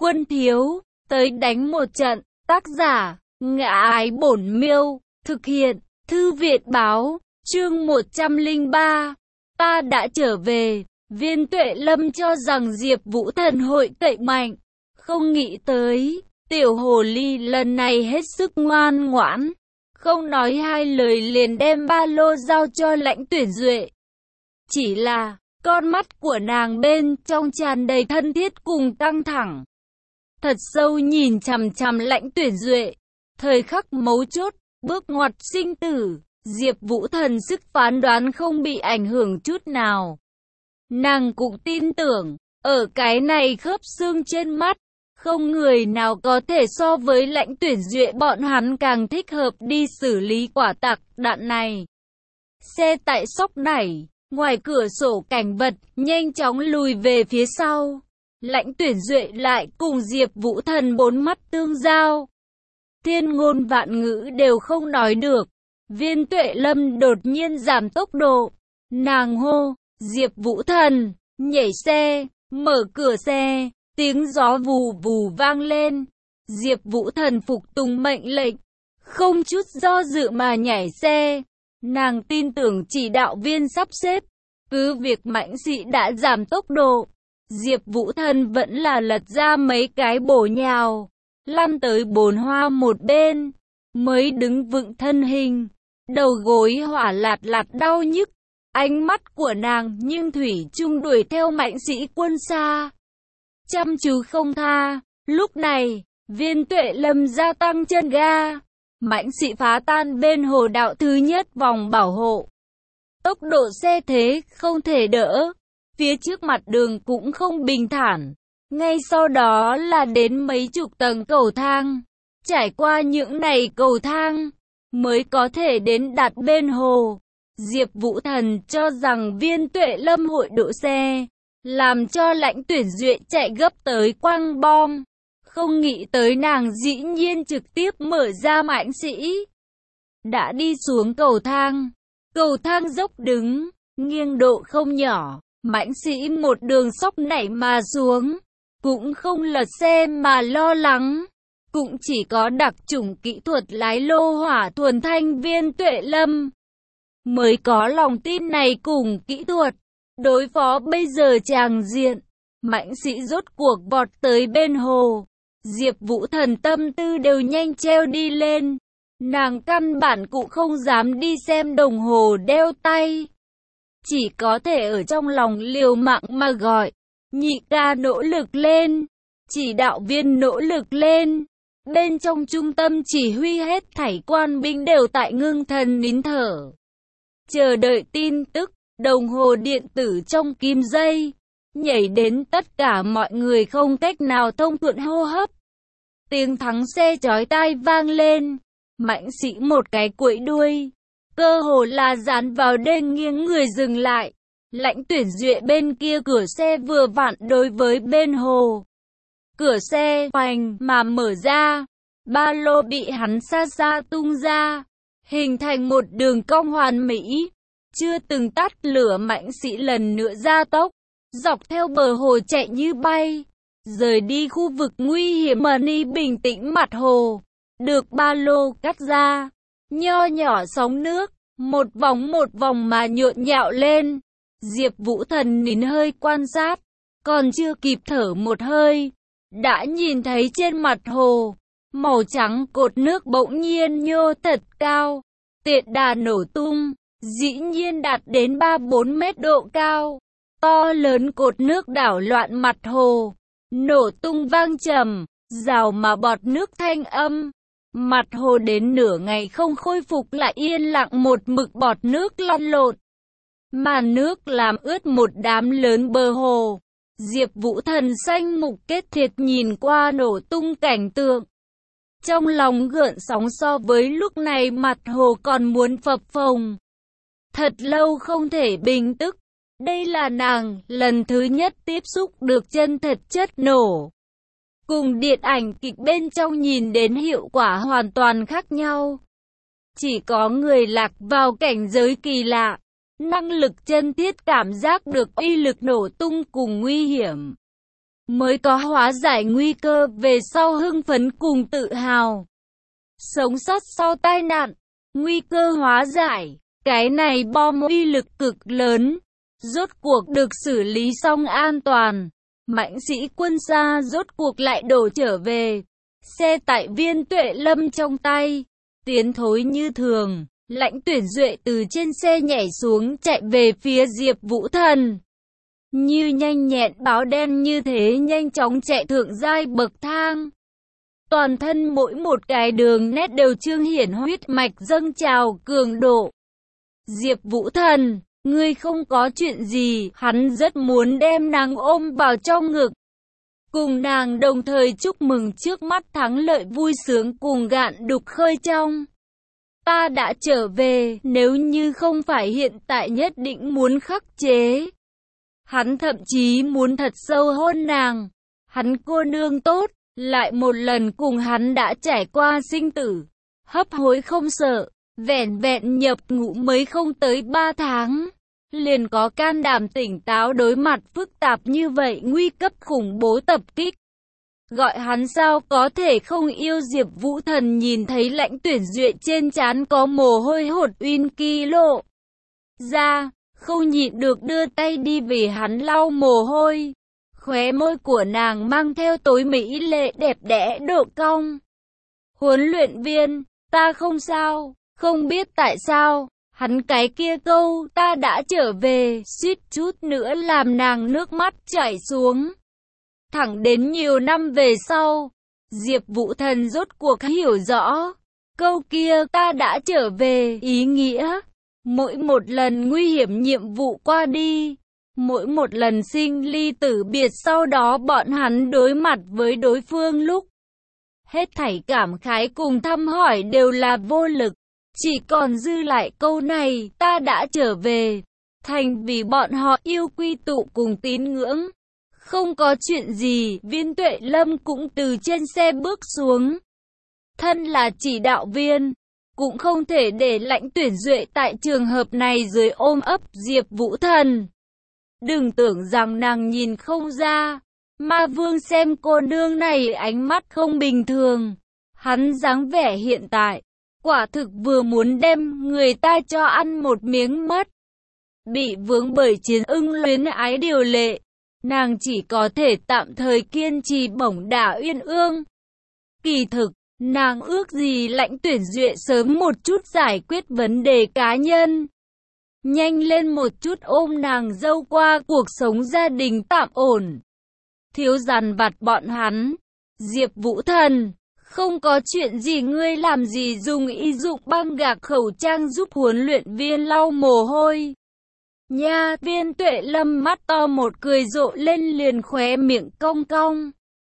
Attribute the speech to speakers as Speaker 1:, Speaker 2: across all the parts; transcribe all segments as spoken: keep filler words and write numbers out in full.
Speaker 1: Quân thiếu, tới đánh một trận. Tác giả, Ngã Ái Bổn Miêu. Thực hiện, Thư Viện Báo. Chương một trăm lẻ ba. Ta đã trở về. Viên Tuệ Lâm cho rằng Diệp Vũ Thần hội cậy mạnh. Không nghĩ tới, tiểu hồ ly lần này hết sức ngoan ngoãn. Không nói hai lời liền đem ba lô giao cho Lãnh Tuyển Duệ. Chỉ là, con mắt của nàng bên trong tràn đầy thân thiết cùng căng thẳng. Thật sâu nhìn chằm chằm Lãnh Tuyển Duệ. Thời khắc mấu chốt, bước ngoặt sinh tử, Diệp Vũ Thần sức phán đoán không bị ảnh hưởng chút nào. Nàng cũng tin tưởng, ở cái này khớp xương trên mắt, không người nào có thể so với Lãnh Tuyển Duệ, bọn hắn càng thích hợp đi xử lý quả tặc đạn này. Xe tại sóc nảy, ngoài cửa sổ cảnh vật nhanh chóng lùi về phía sau. Lãnh Tuyển Duệ lại cùng Diệp Vũ Thần bốn mắt tương giao. Thiên ngôn vạn ngữ đều không nói được. Viên Tuệ Lâm đột nhiên giảm tốc độ. Nàng hô, Diệp Vũ Thần, nhảy xe, mở cửa xe, tiếng gió vù vù vang lên. Diệp Vũ Thần phục tùng mệnh lệnh, không chút do dự mà nhảy xe. Nàng tin tưởng chỉ đạo viên sắp xếp, cứ việc Mãnh Sĩ đã giảm tốc độ, Diệp Vũ Thần vẫn là lật ra mấy cái bổ nhào, lăn tới bồn hoa một bên, mới đứng vững thân hình. Đầu gối hỏa lạt lạt đau nhức, ánh mắt của nàng nhưng thủy chung đuổi theo Mãnh Sĩ quân xa, chăm chú không tha. Lúc này, Viên Tuệ Lâm gia tăng chân ga, Mãnh Sĩ phá tan bên hồ đạo thứ nhất vòng bảo hộ. Tốc độ xe thế không thể đỡ, phía trước mặt đường cũng không bình thản. Ngay sau đó là đến mấy chục tầng cầu thang. Trải qua những này cầu thang, mới có thể đến đạt bên hồ. Diệp Vũ Thần cho rằng Viên Tuệ Lâm hội đỗ xe, làm cho Lãnh Tuyển Duệ chạy gấp tới quăng bom. Không nghĩ tới nàng dĩ nhiên trực tiếp mở ra Mãnh Sĩ. Đã đi xuống cầu thang, cầu thang dốc đứng, nghiêng độ không nhỏ, Mãnh Sĩ một đường sóc nảy mà xuống, cũng không lật xe mà lo lắng, cũng chỉ có đặc chủng kỹ thuật lái lô hỏa thuần thanh Viên Tuệ Lâm mới có lòng tin này cùng kỹ thuật đối phó bây giờ tràng diện. Mãnh Sĩ rốt cuộc vọt tới bên hồ, Diệp Vũ Thần tâm tư đều nhanh treo đi lên. Nàng căn bản cũng không dám đi xem đồng hồ đeo tay, chỉ có thể ở trong lòng liều mạng mà gọi, nhị ca nỗ lực lên, chỉ đạo viên nỗ lực lên. Bên trong trung tâm chỉ huy hết thảy quan binh đều tại ngưng thần nín thở, chờ đợi tin tức. Đồng hồ điện tử trong kim dây nhảy đến tất cả mọi người không cách nào thông thuận hô hấp. Tiếng thắng xe chói tai vang lên, Mãnh Sĩ một cái quẫy đuôi, cơ hồ là dán vào đên nghiêng người dừng lại. Lãnh Tuyển Duệ bên kia cửa xe vừa vặn đối với bên hồ. Cửa xe hoành mà mở ra, ba lô bị hắn xa xa tung ra, hình thành một đường cong hoàn mỹ. Chưa từng tắt lửa Mãnh Sĩ lần nữa gia tốc, dọc theo bờ hồ chạy như bay, rời đi khu vực nguy hiểm mà ni bình tĩnh mặt hồ. Được ba lô cắt ra, nho nhỏ sóng nước, một vòng một vòng mà nhộn nhạo lên. Diệp Vũ Thần nín hơi quan sát, còn chưa kịp thở một hơi, đã nhìn thấy trên mặt hồ, màu trắng cột nước bỗng nhiên nhô thật cao, tiện đà nổ tung, dĩ nhiên đạt đến ba bốn mét độ cao. To lớn cột nước đảo loạn mặt hồ, nổ tung vang trầm, rào mà bọt nước thanh âm. Mặt hồ đến nửa ngày không khôi phục lại yên lặng một mực bọt nước lăn lộn. Màn nước làm ướt một đám lớn bờ hồ. Diệp Vũ Thần xanh mục kết thiệt nhìn qua nổ tung cảnh tượng, trong lòng gợn sóng so với lúc này mặt hồ còn muốn phập phồng. Thật lâu không thể bình tức. Đây là nàng lần thứ nhất tiếp xúc được chân thật chất nổ. Cùng điện ảnh kịch bên trong nhìn đến hiệu quả hoàn toàn khác nhau. Chỉ có người lạc vào cảnh giới kỳ lạ, năng lực chân thiết cảm giác được uy lực nổ tung cùng nguy hiểm. mới có hóa giải nguy cơ về sau hưng phấn cùng tự hào. Sống sót sau tai nạn, nguy cơ hóa giải, cái này bom uy lực cực lớn, rốt cuộc được xử lý xong an toàn. Mãnh sĩ quân xa rốt cuộc lại đổ trở về, xe tại Viên Tuệ Lâm trong tay, tiến thối như thường. Lãnh Tuyển Duệ từ trên xe nhảy xuống chạy về phía Diệp Vũ Thần. Như nhanh nhẹn báo đen như thế nhanh chóng chạy thượng giai bậc thang. Toàn thân mỗi một cái đường nét đều trương hiển huyết mạch dâng trào cường độ. Diệp Vũ Thần, ngươi không có chuyện gì, hắn rất muốn đem nàng ôm vào trong ngực. Cùng nàng đồng thời chúc mừng trước mắt thắng lợi vui sướng cùng gạn đục khơi trong. Ta đã trở về, nếu như không phải hiện tại nhất định muốn khắc chế. Hắn thậm chí muốn thật sâu hôn nàng. Hắn cô nương tốt, lại một lần cùng hắn đã trải qua sinh tử. Hấp hối không sợ, vẻn vẹn nhập ngũ mới không tới ba tháng. Liền có can đảm tỉnh táo đối mặt phức tạp như vậy nguy cấp khủng bố tập kích. Gọi hắn sao có thể không yêu Diệp Vũ Thần nhìn thấy Lãnh Tuyển Duệ trên trán có mồ hôi hột uyên kỳ lộ ra, không nhịn được đưa tay đi vì hắn lau mồ hôi. Khóe môi của nàng mang theo tối mỹ lệ đẹp đẽ độ cong. Huấn luyện viên, ta không sao, không biết tại sao, hắn cái kia câu ta đã trở về, suýt chút nữa làm nàng nước mắt chảy xuống. Thẳng đến nhiều năm về sau, Diệp Vũ Thần rốt cuộc hiểu rõ, câu kia ta đã trở về ý nghĩa. Mỗi một lần nguy hiểm nhiệm vụ qua đi, mỗi một lần sinh ly tử biệt sau đó bọn hắn đối mặt với đối phương lúc, hết thảy cảm khái cùng thăm hỏi đều là vô lực. Chỉ còn dư lại câu này, ta đã trở về, thành vì bọn họ yêu quy tụ cùng tín ngưỡng. Không có chuyện gì, Viên Tuệ Lâm cũng từ trên xe bước xuống. Thân là chỉ đạo viên, cũng không thể để Lãnh Tuyển Duệ tại trường hợp này dưới ôm ấp Diệp Vũ Thần. Đừng tưởng rằng nàng nhìn không ra, Ma Vương xem cô nương này ánh mắt không bình thường. Hắn dáng vẻ hiện tại, quả thực vừa muốn đem người ta cho ăn một miếng mất. Bị vướng bởi chiến ưng luyến ái điều lệ, nàng chỉ có thể tạm thời kiên trì bổng đả uyên ương. Kỳ thực, nàng ước gì Lãnh Tuyển Duệ sớm một chút giải quyết vấn đề cá nhân. Nhanh lên một chút ôm nàng dâu qua cuộc sống gia đình tạm ổn. Thiếu dằn vặt bọn hắn. Diệp Vũ Thần, không có chuyện gì ngươi làm gì dùng y dụng băng gạc khẩu trang giúp huấn luyện viên lau mồ hôi. Nha, Viên Tuệ Lâm mắt to một cười rộ lên liền khóe miệng cong cong.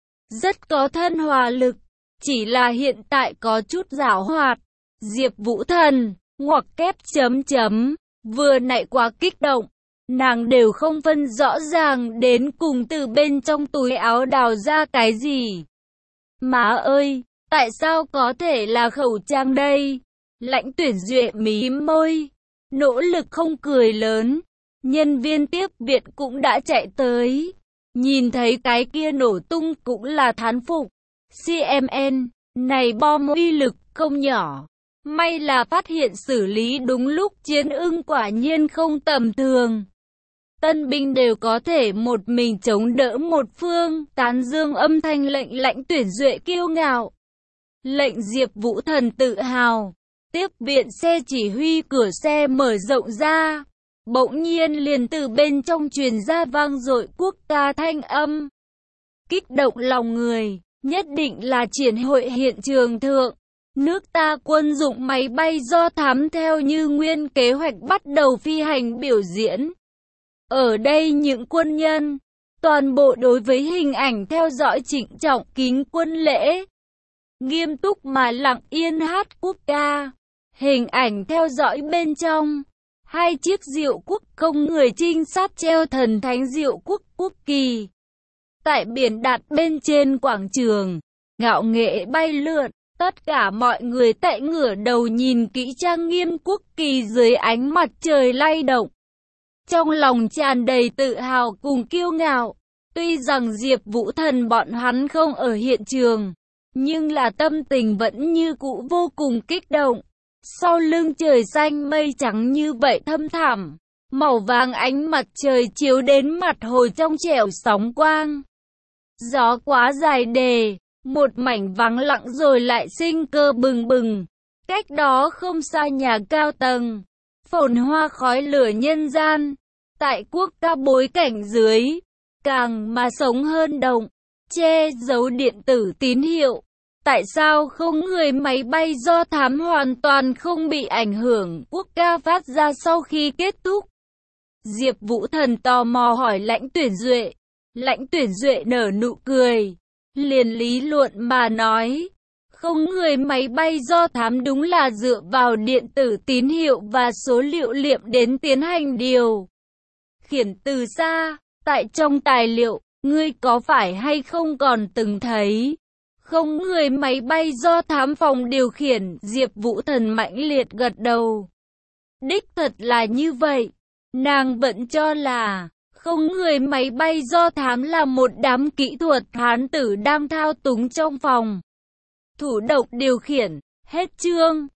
Speaker 1: Rất có thân hòa lực, chỉ là hiện tại có chút giảo hoạt. Diệp Vũ Thần, ngoặc kép chấm chấm, vừa nãy quá kích động, nàng đều không phân rõ ràng đến cùng từ bên trong túi áo đào ra cái gì. Má ơi, tại sao có thể là khẩu trang đây? Lãnh Tuyển Duệ mím môi, nỗ lực không cười lớn. Nhân viên tiếp viện cũng đã chạy tới, nhìn thấy cái kia nổ tung cũng là thán phục. xê em en, này bom uy lực không nhỏ. May là phát hiện xử lý đúng lúc, chiến ưng quả nhiên không tầm thường. Tân binh đều có thể một mình chống đỡ một phương, tán dương âm thanh lệnh Lãnh Tuyển Duệ kiêu ngạo. Lệnh Diệp Vũ Thần tự hào. Tiếp viện xe chỉ huy cửa xe mở rộng ra. Bỗng nhiên liền từ bên trong truyền ra vang dội quốc ca thanh âm. Kích động lòng người, nhất định là triển hội hiện trường thượng. Nước ta quân dụng máy bay do thám theo như nguyên kế hoạch bắt đầu phi hành biểu diễn. Ở đây những quân nhân, toàn bộ đối với hình ảnh theo dõi trịnh trọng kính quân lễ. Nghiêm túc mà lặng yên hát quốc ca. Hình ảnh theo dõi bên trong. Hai chiếc diệu quốc không người trinh sát treo thần thánh diệu quốc quốc kỳ. Tại biển đặt bên trên quảng trường, ngạo nghệ bay lượn, tất cả mọi người tại ngửa đầu nhìn kỹ trang nghiêm quốc kỳ dưới ánh mặt trời lay động. Trong lòng tràn đầy tự hào cùng kiêu ngạo, Tuy rằng Diệp Vũ Thần bọn hắn không ở hiện trường, nhưng là tâm tình vẫn như cũ vô cùng kích động. Sau lưng trời xanh mây trắng như vậy thâm thẳm, màu vàng ánh mặt trời chiếu đến mặt hồ trong trẻo sóng quang. Gió quá dài đề, một mảnh vắng lặng rồi lại sinh cơ bừng bừng. Cách đó không xa nhà cao tầng, phồn hoa khói lửa nhân gian. Tại quốc ca bối cảnh dưới, càng mà sống hơn động, che giấu điện tử tín hiệu. Tại sao không người máy bay do thám hoàn toàn không bị ảnh hưởng quốc ca phát ra sau khi kết thúc? Diệp Vũ Thần tò mò hỏi Lãnh Tuyển Duệ. Lãnh Tuyển Duệ nở nụ cười, liền lý luận mà nói, không người máy bay do thám đúng là dựa vào điện tử tín hiệu và số liệu liệm đến tiến hành điều khiển từ xa. Tại trong tài liệu, ngươi có phải hay không còn từng thấy không người máy bay do thám phòng điều khiển? Diệp Vũ Thần mãnh liệt gật đầu. Đích thật là như vậy. Nàng vẫn cho là không người máy bay do thám là một đám kỹ thuật hán tử đang thao túng trong phòng thủ độc điều khiển. Hết chương.